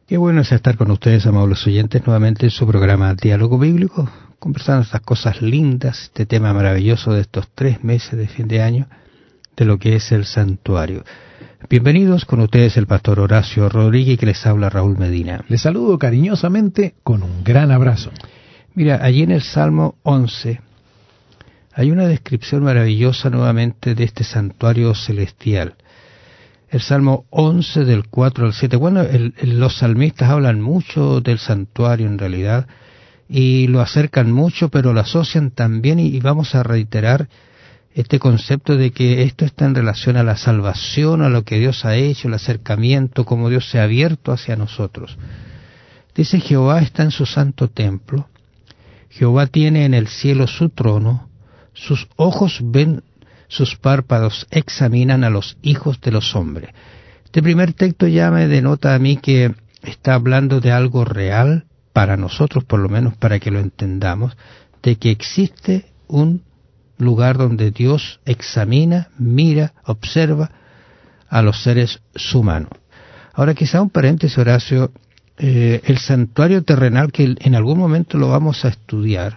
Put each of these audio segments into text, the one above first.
Qué bueno es estar con ustedes, amables oyentes, nuevamente en su programa Diálogo Bíblico, conversando estas cosas lindas, este tema maravilloso de estos 3 meses de fin de año, de lo que es el santuario. Bienvenidos, con ustedes el pastor Horacio Rodríguez, que les habla Raúl Medina. Les saludo cariñosamente con un gran abrazo. Mira, allí en el Salmo 11 hay una descripción maravillosa nuevamente de este santuario celestial. El Salmo 11 del 4 al 7. Bueno, los salmistas hablan mucho del santuario en realidad y lo acercan mucho, pero lo asocian también y vamos a reiterar este concepto de que esto está en relación a la salvación, a lo que Dios ha hecho, el acercamiento, cómo Dios se ha abierto hacia nosotros. Dice: Jehová está en su santo templo, Jehová tiene en el cielo su trono, sus ojos ven, sus párpados examinan a los hijos de los hombres. Este primer texto ya me denota a mí que está hablando de algo real para nosotros, por lo menos para que lo entendamos, de que existe un lugar donde Dios examina, mira, observa a los seres humanos. Ahora, quizá un paréntesis, Horacio, el santuario terrenal, que en algún momento lo vamos a estudiar,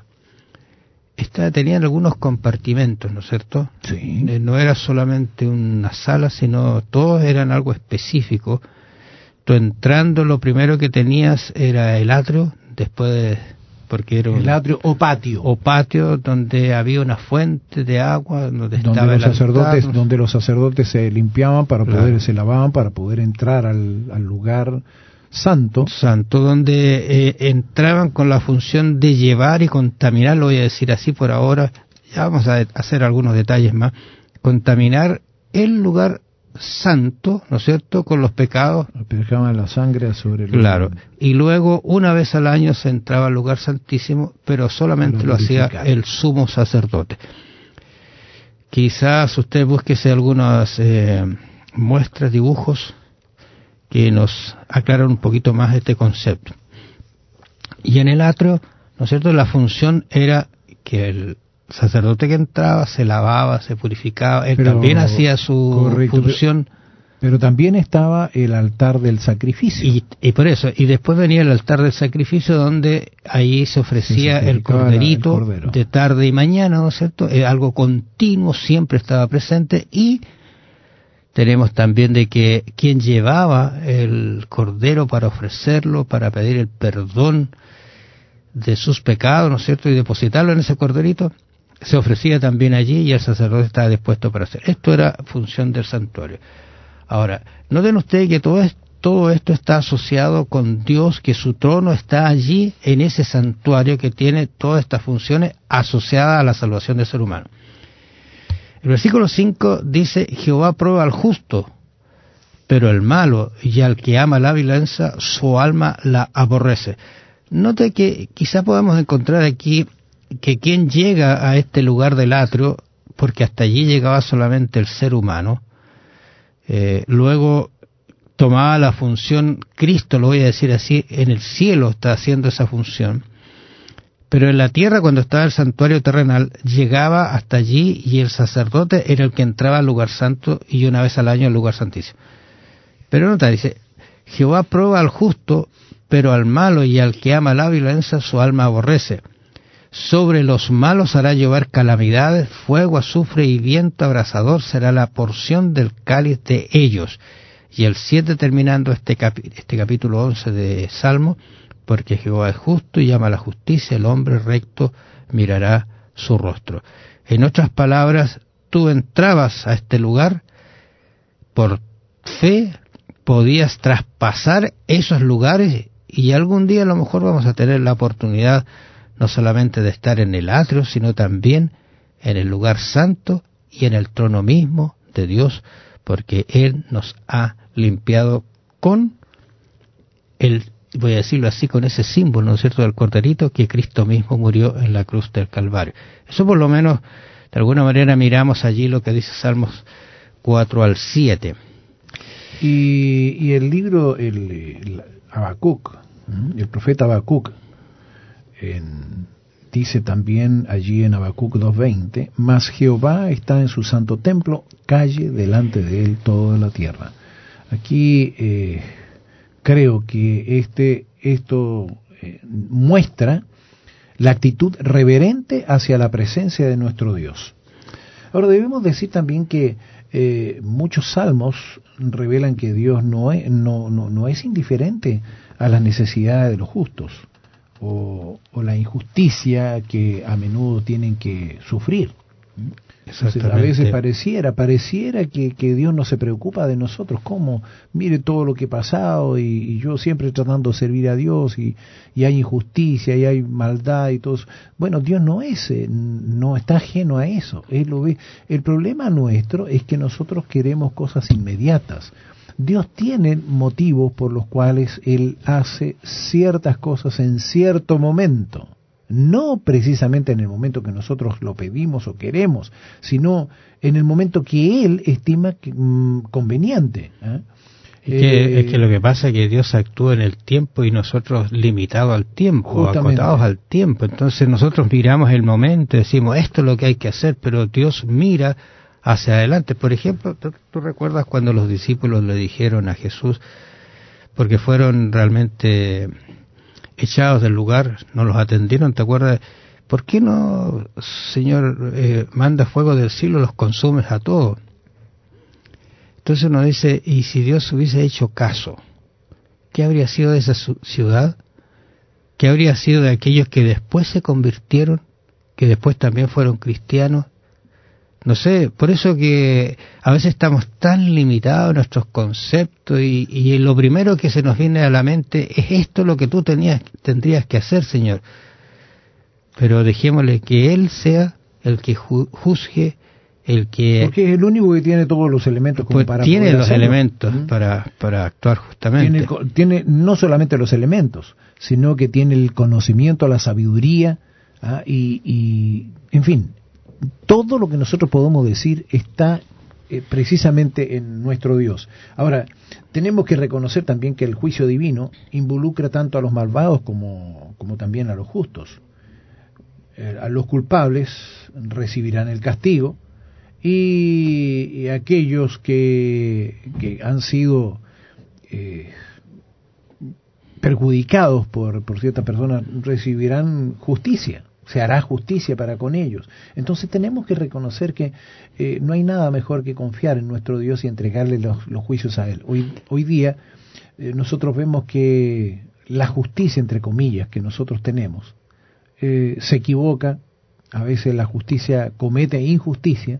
tenían algunos compartimentos, ¿no es cierto? Sí. No era solamente una sala, sino todos eran algo específico. Tú entrando, lo primero que tenías era el atrio, después, porque era el atrio o patio. O patio, donde había una fuente de agua, donde estaba el sacerdotes, altar, donde los sacerdotes se limpiaban para claro, poder, se lavaban para poder entrar al lugar santo, donde entraban con la función de llevar y contaminar, lo voy a decir así por ahora, ya vamos a hacer algunos detalles más, contaminar el lugar santo, ¿no es cierto?, con los pecados. Aplicaban la sangre sobre el Claro, y luego una vez al año se entraba al lugar santísimo, pero solamente lo hacía el sumo sacerdote. Quizás usted búsquese algunas muestras, dibujos, que nos aclaran un poquito más este concepto. Y en el atrio, ¿no es cierto?, la función era que el sacerdote que entraba se lavaba, se purificaba, él también hacía su función. Pero también estaba el altar del sacrificio. Y por eso, y después venía el altar del sacrificio, donde ahí se ofrecía el corderito de tarde y mañana, ¿no es cierto? Algo continuo, siempre estaba presente. Y tenemos también de que quien llevaba el cordero para ofrecerlo, para pedir el perdón de sus pecados, ¿no es cierto?, y depositarlo en ese corderito, se ofrecía también allí y el sacerdote estaba dispuesto para hacer. Esto era función del santuario. Ahora, noten ustedes que todo esto está asociado con Dios, que su trono está allí en ese santuario que tiene todas estas funciones asociadas a la salvación del ser humano. El versículo 5 dice: Jehová prueba al justo, pero el malo y al que ama la violencia, su alma la aborrece. Note que quizá podamos encontrar aquí que quien llega a este lugar del atrio, porque hasta allí llegaba solamente el ser humano, luego tomaba la función, Cristo, lo voy a decir así, en el cielo está haciendo esa función, pero en la tierra, cuando estaba el santuario terrenal, llegaba hasta allí y el sacerdote era el que entraba al lugar santo y una vez al año al lugar santísimo. Pero nota, dice: Jehová prueba al justo, pero al malo y al que ama la violencia su alma aborrece. Sobre los malos hará llover calamidades, fuego, azufre y viento abrasador será la porción del cáliz de ellos. Y el 7, terminando este capítulo 11 de Salmo: porque Jehová es justo y ama la justicia, el hombre recto mirará su rostro. En otras palabras, tú entrabas a este lugar por fe, podías traspasar esos lugares y algún día a lo mejor vamos a tener la oportunidad no solamente de estar en el atrio, sino también en el lugar santo y en el trono mismo de Dios, porque Él nos ha limpiado con voy a decirlo así, con ese símbolo, ¿no es cierto?, del corderito, que Cristo mismo murió en la cruz del Calvario. Eso por lo menos, de alguna manera, miramos allí lo que dice Salmos 4 al 7. Y el libro, el Habacuc, el profeta Habacuc, dice también allí en Habacuc 2:20: mas Jehová está en su santo templo, calle delante de él toda la tierra. Aquí creo que esto muestra la actitud reverente hacia la presencia de nuestro Dios. Ahora debemos decir también que muchos salmos revelan que Dios no es indiferente a las necesidades de los justos o la injusticia que a menudo tienen que sufrir. Entonces, a veces pareciera que Dios no se preocupa de nosotros. ¿Cómo? Mire todo lo que he pasado y yo siempre tratando de servir a Dios y hay injusticia y hay maldad y todo eso. Bueno, Dios no está ajeno a eso. Él lo ve. El problema nuestro es que nosotros queremos cosas inmediatas. Dios tiene motivos por los cuales Él hace ciertas cosas en cierto momento. No precisamente en el momento que nosotros lo pedimos o queremos, sino en el momento que Él estima conveniente. Es que lo que pasa es que Dios actúa en el tiempo y nosotros limitados al tiempo, justamente, acotados al tiempo. Entonces nosotros miramos el momento y decimos, esto es lo que hay que hacer, pero Dios mira hacia adelante. Por ejemplo, ¿tú recuerdas cuando los discípulos le dijeron a Jesús, porque fueron realmente echados del lugar, no los atendieron, ¿te acuerdas? ¿Por qué no, Señor, manda fuego del cielo, los consumes a todos? Entonces uno dice, ¿y si Dios hubiese hecho caso? ¿Qué habría sido de esa ciudad? ¿Qué habría sido de aquellos que después se convirtieron, que después también fueron cristianos? No sé, por eso que a veces estamos tan limitados en nuestros conceptos y lo primero que se nos viene a la mente es esto lo que tú tendrías que hacer, Señor. Pero dejémosle que Él sea el que juzgue, el que... Porque es el único que tiene todos los elementos como para tiene poder los hacerlo. elementos para actuar justamente. Tiene no solamente los elementos, sino que tiene el conocimiento, la sabiduría, y en fin, todo lo que nosotros podemos decir está precisamente en nuestro Dios. Ahora, tenemos que reconocer también que el juicio divino involucra tanto a los malvados como también a los justos. A los culpables recibirán el castigo y aquellos que han sido perjudicados por ciertas personas recibirán justicia. Se hará justicia para con ellos. Entonces tenemos que reconocer que no hay nada mejor que confiar en nuestro Dios y entregarle los juicios a Él. Hoy día nosotros vemos que la justicia, entre comillas, que nosotros tenemos, se equivoca. A veces la justicia comete injusticia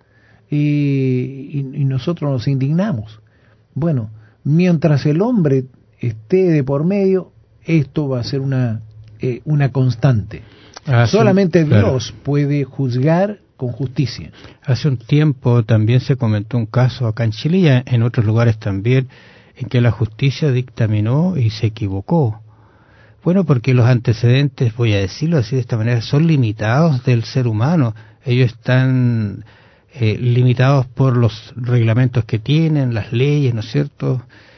y nosotros nos indignamos. Bueno, mientras el hombre esté de por medio, esto va a ser una constante. Solamente Dios puede juzgar con justicia. Hace un tiempo también se comentó un caso acá en Chile y en otros lugares también, en que la justicia dictaminó y se equivocó. Bueno, porque los antecedentes, voy a decirlo así de esta manera, son limitados del ser humano. Ellos están limitados por los reglamentos que tienen, las leyes, ¿no es cierto?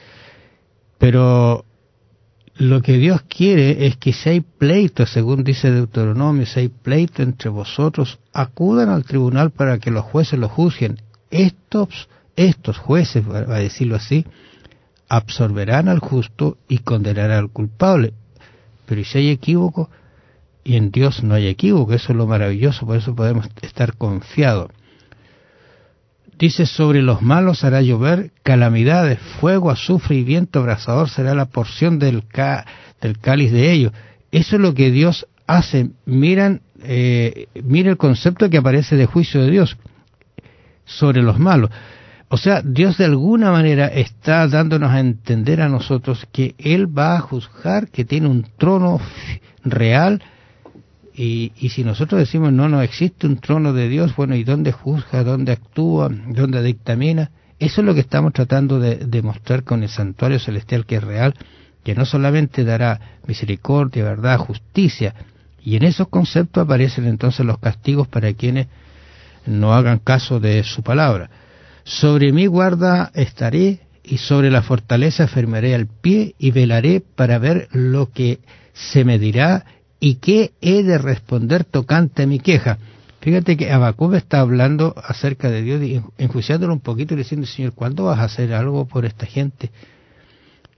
Pero lo que Dios quiere es que si hay pleito, según dice Deuteronomio, si hay pleito entre vosotros, acudan al tribunal para que los jueces lo juzguen. Estos jueces, va a decirlo así, absorberán al justo y condenarán al culpable. Pero si hay equívoco, y en Dios no hay equívoco, eso es lo maravilloso, por eso podemos estar confiados. Dice, sobre los malos hará llover calamidades, fuego, azufre y viento abrasador será la porción del cáliz de ellos. Eso es lo que Dios hace. Mira el concepto que aparece de juicio de Dios sobre los malos. O sea, Dios de alguna manera está dándonos a entender a nosotros que Él va a juzgar, que tiene un trono real. Y si nosotros decimos no existe un trono de Dios, bueno, ¿y dónde juzga, dónde actúa, dónde dictamina? Eso es lo que estamos tratando de demostrar con el santuario celestial, que es real, que no solamente dará misericordia, verdad, justicia, y en esos conceptos aparecen entonces los castigos para quienes no hagan caso de su palabra. Sobre mi guarda estaré, y sobre la fortaleza firmaré el pie, y velaré para ver lo que se me dirá, ¿y qué he de responder tocante a mi queja? Fíjate que Habacuc está hablando acerca de Dios y enjuiciándolo un poquito y diciendo, Señor, ¿cuándo vas a hacer algo por esta gente?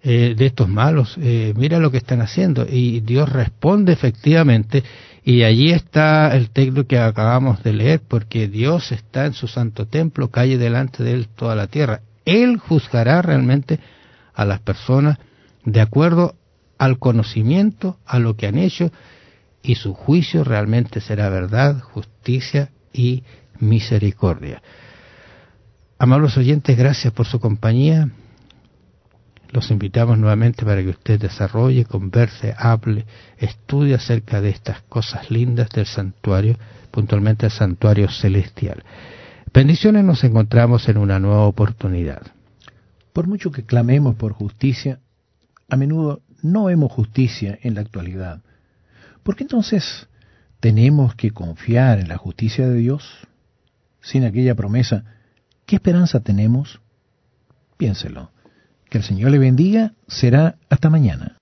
de estos malos, mira lo que están haciendo. Y Dios responde efectivamente, y allí está el texto que acabamos de leer, porque Dios está en su santo templo, calle delante de él toda la tierra. Él juzgará realmente a las personas de acuerdo al conocimiento, a lo que han hecho, y su juicio realmente será verdad, justicia y misericordia. Amables oyentes, gracias por su compañía. Los invitamos nuevamente para que usted desarrolle, converse, hable, estudie acerca de estas cosas lindas del santuario, puntualmente el santuario celestial. Bendiciones, nos encontramos en una nueva oportunidad. Por mucho que clamemos por justicia, a menudo no vemos justicia en la actualidad. ¿Por qué entonces tenemos que confiar en la justicia de Dios? Sin aquella promesa, ¿qué esperanza tenemos? Piénselo. Que el Señor le bendiga. Será hasta mañana.